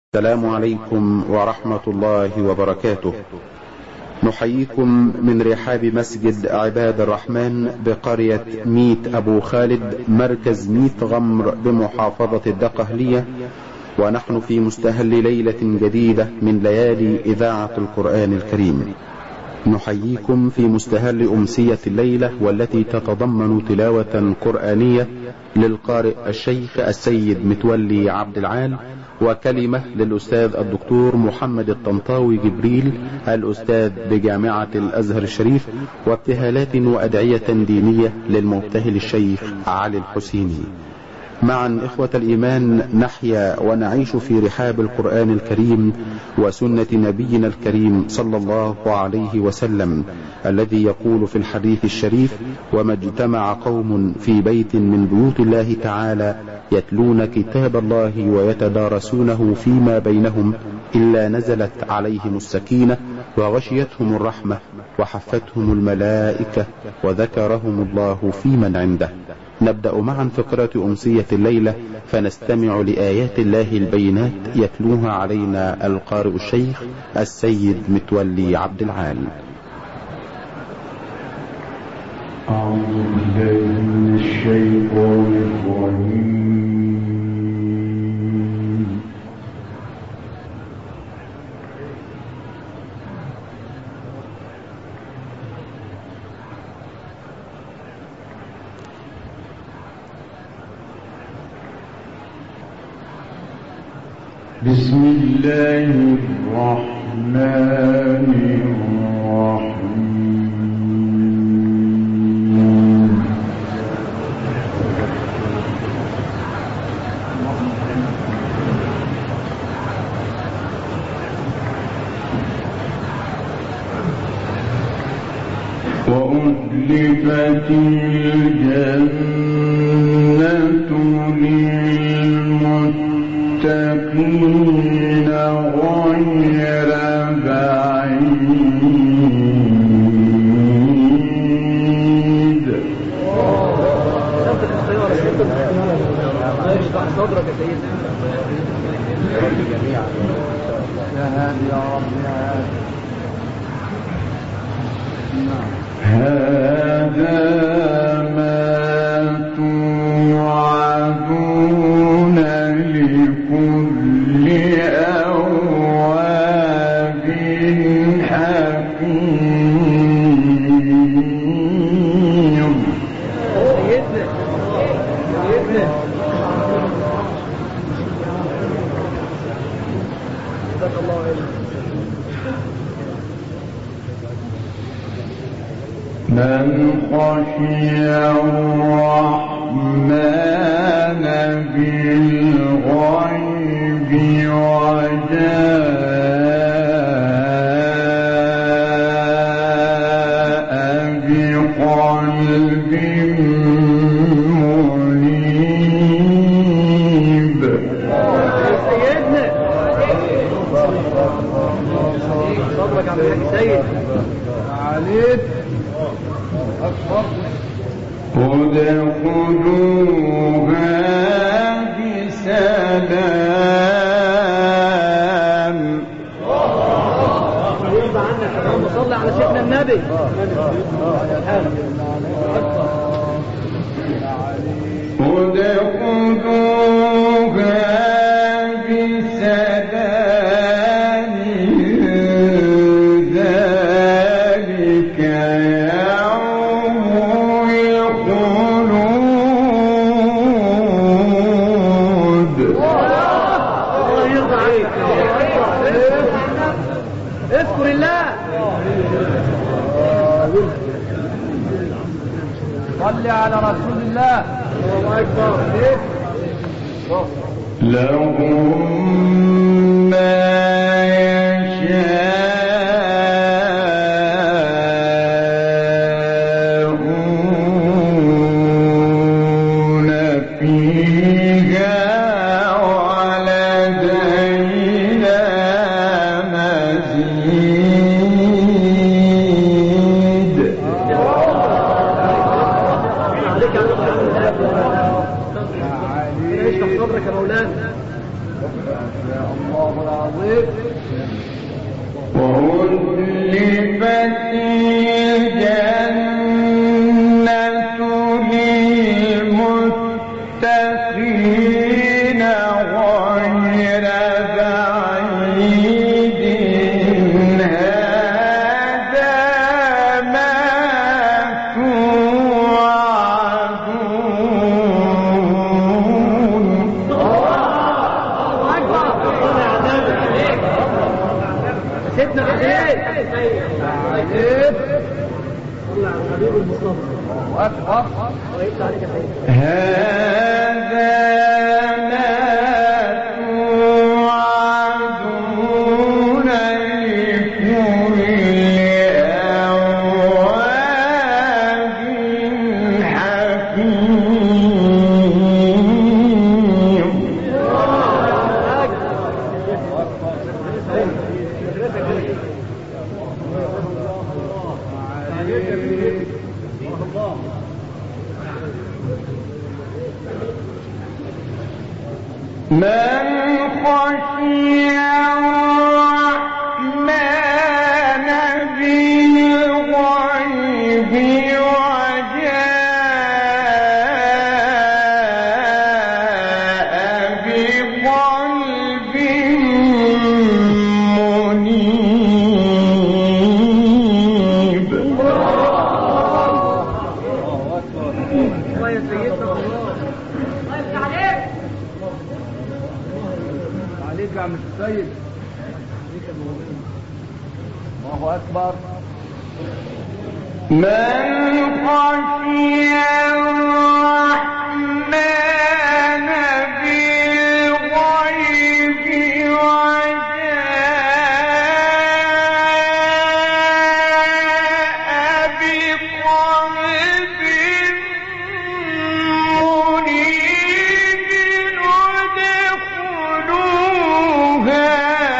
السلام عليكم ورحمة الله وبركاته. نحييكم من رحاب مسجد عباد الرحمن بقرية ميت أبو خالد مركز ميت غمر بمحافظة الدقهلية، ونحن في مستهل ليلة جديدة من ليالي إذاعة القرآن الكريم. نحييكم في مستهل أمسية الليلة، والتي تتضمن تلاوة قرآنية للقارئ الشيخ السيد متولي عبد العال، وكلمة للأستاذ الدكتور محمد الطنطاوي جبريل الأستاذ بجامعة الأزهر الشريف، وابتهالات وأدعية دينية للمبتهل الشيخ علي الحسيني. معا إخوة الإيمان نحيا ونعيش في رحاب القرآن الكريم وسنة نبينا الكريم صلى الله عليه وسلم، الذي يقول في الحديث الشريف: وما اجتمع قوم في بيت من بيوت الله تعالى يتلون كتاب الله ويتدارسونه فيما بينهم إلا نزلت عليهم السكينة وغشيتهم الرحمة وحفتهم الملائكة وذكرهم الله في من عنده. نبدأ معا فقرة أمسية الليلة، فنستمع لآيات الله البينات يتلوها علينا القارئ الشيخ السيد متولي عبد العال. أعوذ بالله من الشيطان الرجيم. بسم الله الرحمن الرحيم. وأزلفت الجنة للمتقين غير بعيد. صدرك يا سيدنا يا هادي يا رب يا هادي. هذا ما توعدون لكل أواب حكيم. من خشي الرحمن بالغيب وجاء بقلب منيب. صدرك عبد الحاج سيد عليك. ادخلوها بسلام. يرضى عنك اللهم صل على سيدنا النبي. ادخلوها بسلام ذلك اذكر الله. صل على رسول الله. الله اكبر. لهم ما يشاءون فيها ولدينا مزيد. عليك صدرك يا مولانا. وأزلفت الجنة للمتقين غير بعيد هذا ما توعدون. سيدنا عليك حبيب المصطفى أكبر. هذا ما توعدون لكل أواب حفيظ. من خشي الرحمن بالغيب وجاء بقلب منيب. عليك يا عم السيد. الله أكبر. من خشي الرحمن بالغيب وجاء بقلب منيب ادخلوها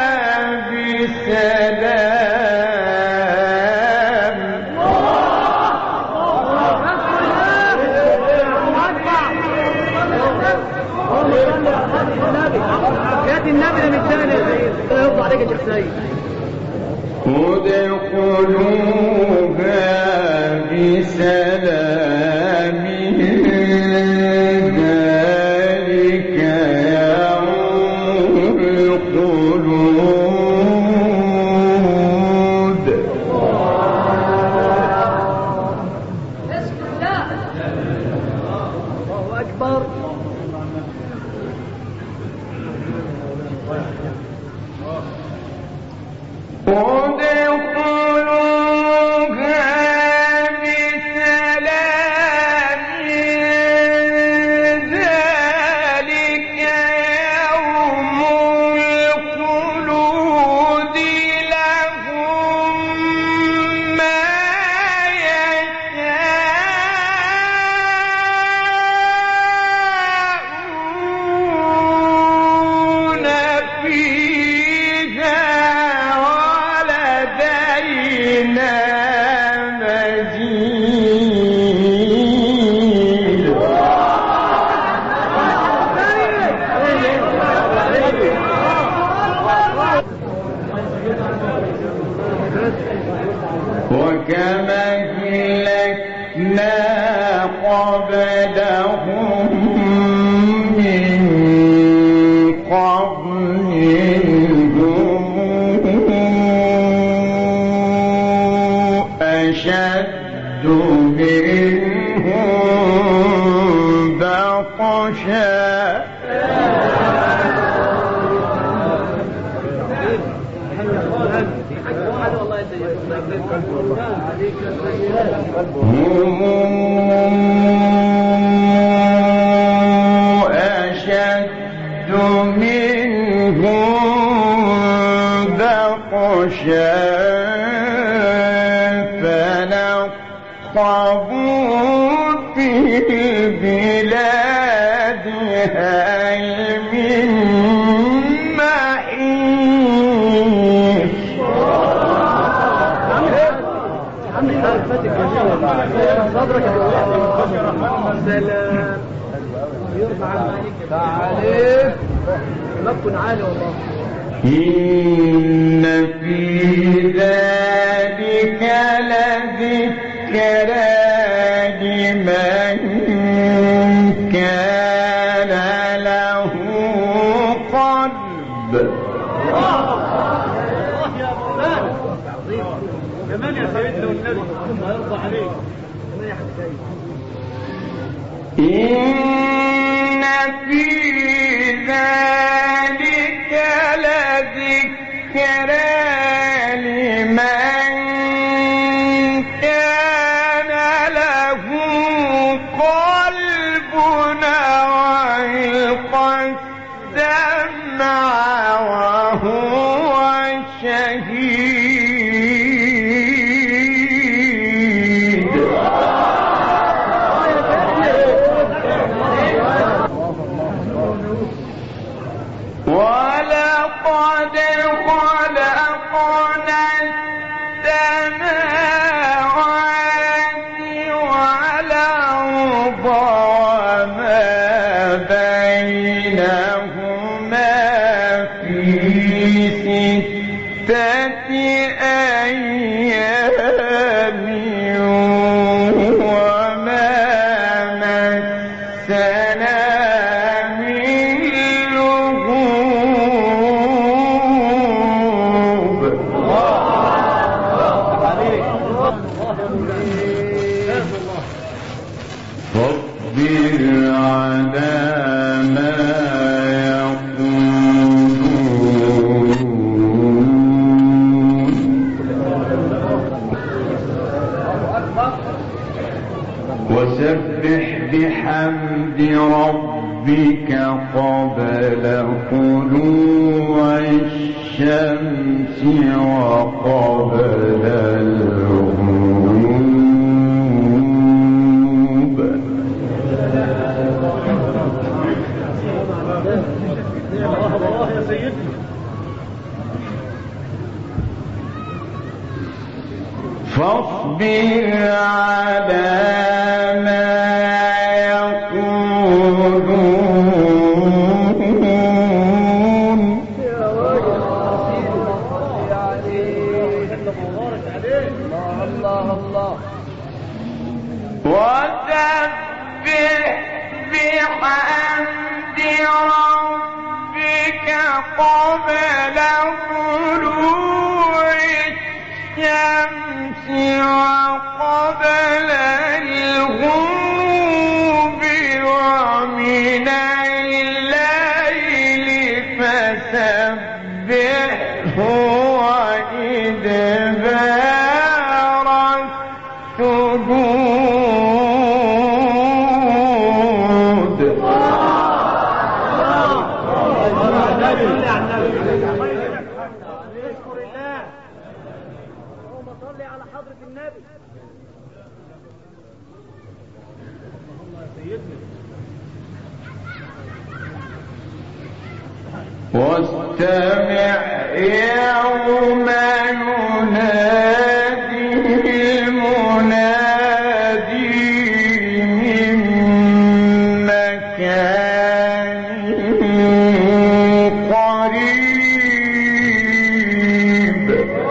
بسلام. يا النبي ده متسال يا سيد. يرضى عليك يا شيخ سيد. ادخلوها بسلام ذلك يوم الخلود. بسم الله. الله أكبر. وكما أهلكنا قبلهم من قرن هم أشد منهم بطشا. هم أشد منهم بطشا فنقبوا في البلاد هل من محيص. صدرك يا سلام. يرفع عليك تعالى. مكن عالي والله. إن في ذلك لذكرى لمن كان له قلب. كمان يا سيدنا والنبي الله يرضى عليك. إن في ذلك لذكرى لمن كان له قلب وألقى السمع وهو شهيد. ولقد خلقنا السماوات والأرض وما بينهما في 6 أيام وما مسنا من لغوب. فاصبر على ما وسبح بحمد ربك قبل طلوع الشمس وقبل الغروب. فاصبر على ما يقولون وسبح بحمد ربك قبل طلوع الشمس وقبل الغروب ومن الليل فسبحه وإدبار السجود. واستمع يوم ينادي المنادي من مكان قريب.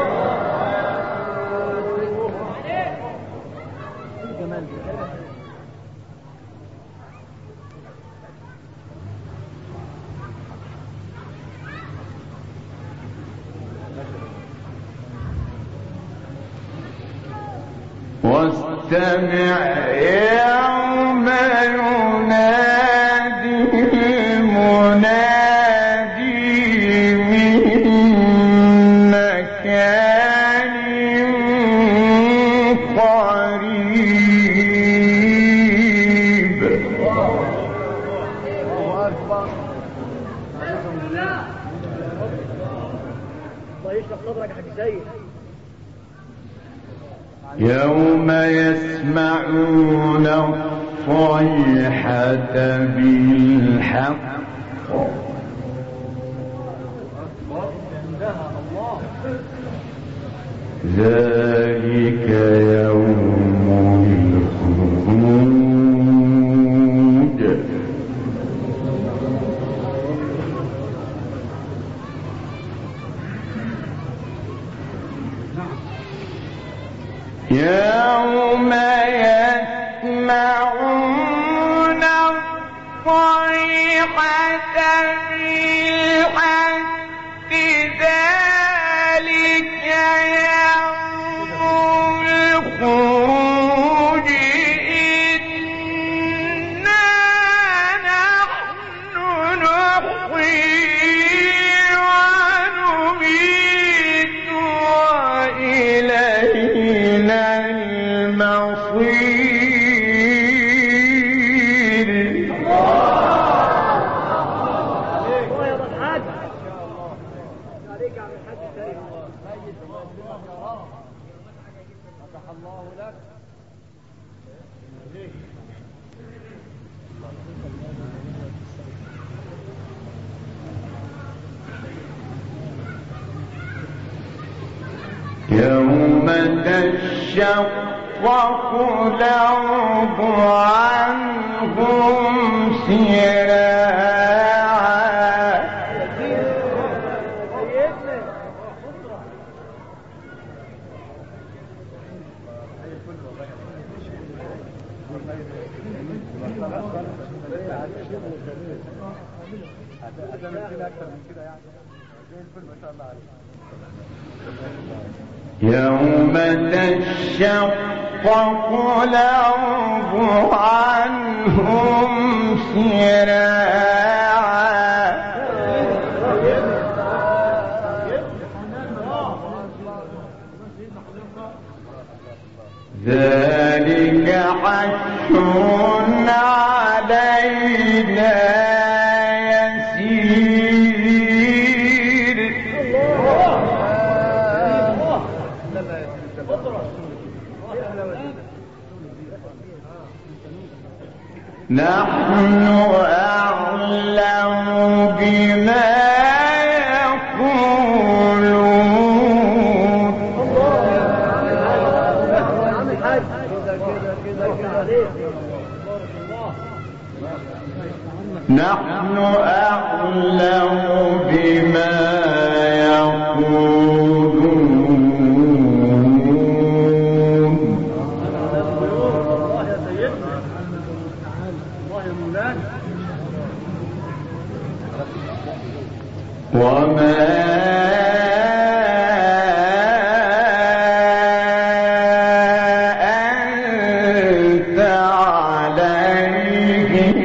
واستمع يوم ينادي المنادي من مكان قريب. يوم يسمعون الصيحة بالحق ذلك يوم الخروج. يوم يسمعون الصيحة بالحق ذلك يوم الخروج إنا نحن نحيي ونميت وإلينا المصير. يوم تشقق الأرض عنهم سراعا يوم تشقق الأرض عنهم سراعا ذلك حشر علينا يسير. نحن أعلم بما يقولون. نحن أعلم بما يقولون. وما أنت عليهم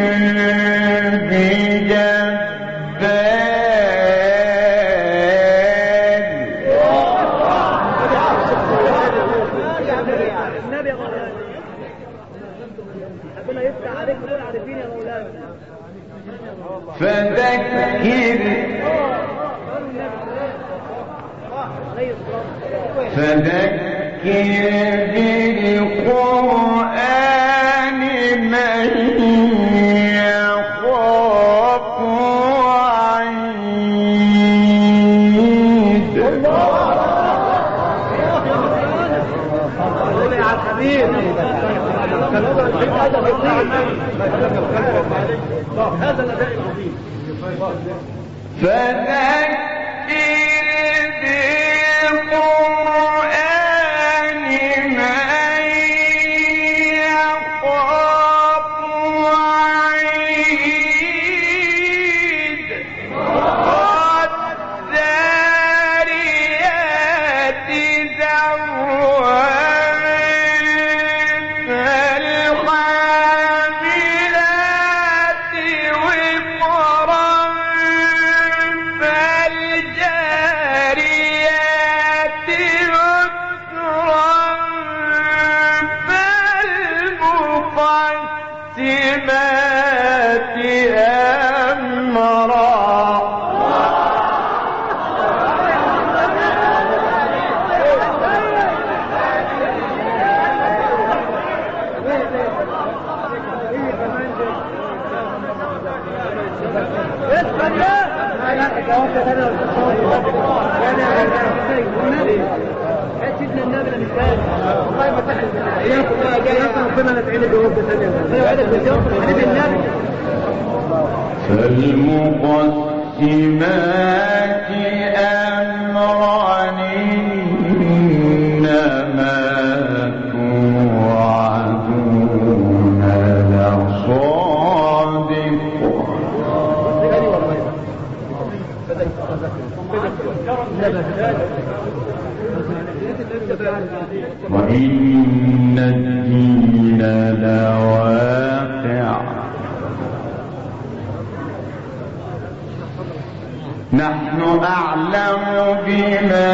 فذكر بالقرآن من يخاف وعيد. هذا الأداء العظيم. فذكر بالقرآن من يخاف وعيد. والذاريات ذروا فالحاملات وقرا فالجاريات يسرا فالمقسمات أمرا. فالمقسمات أمرا وإن الدين لواقع نحن أعلم بما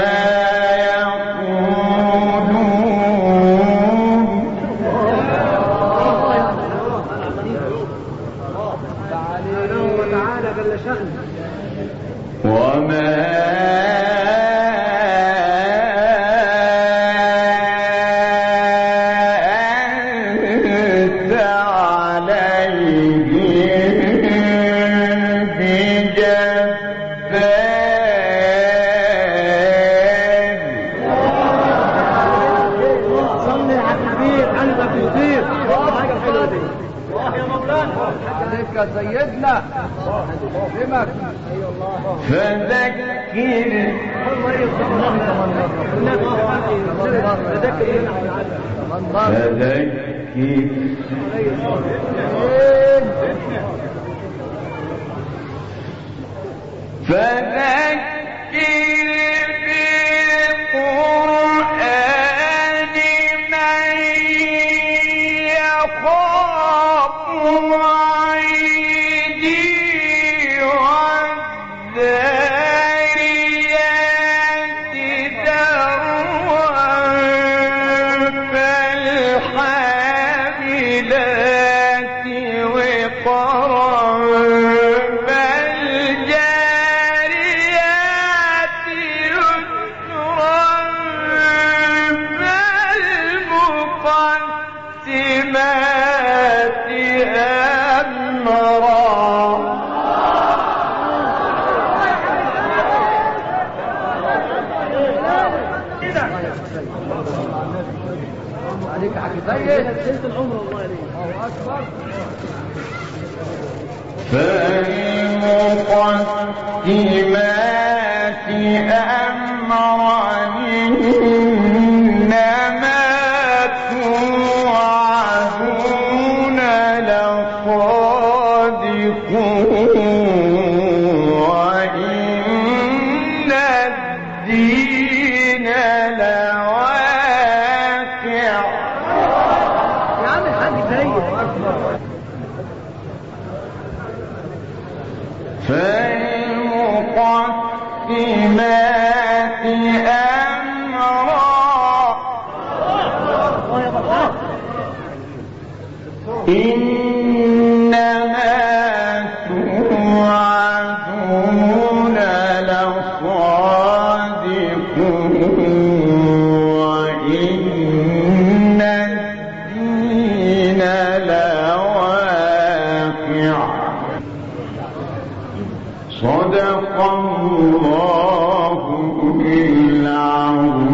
سيدنا فذكر فالمقدمات أمرا إنما توعدون لصادق وإن الدين لواقع. يا عم الحاج سيد فالمقدمات أمرا إنما توعدون لصادق وإن الدين لواقع. صدق الله العظيم.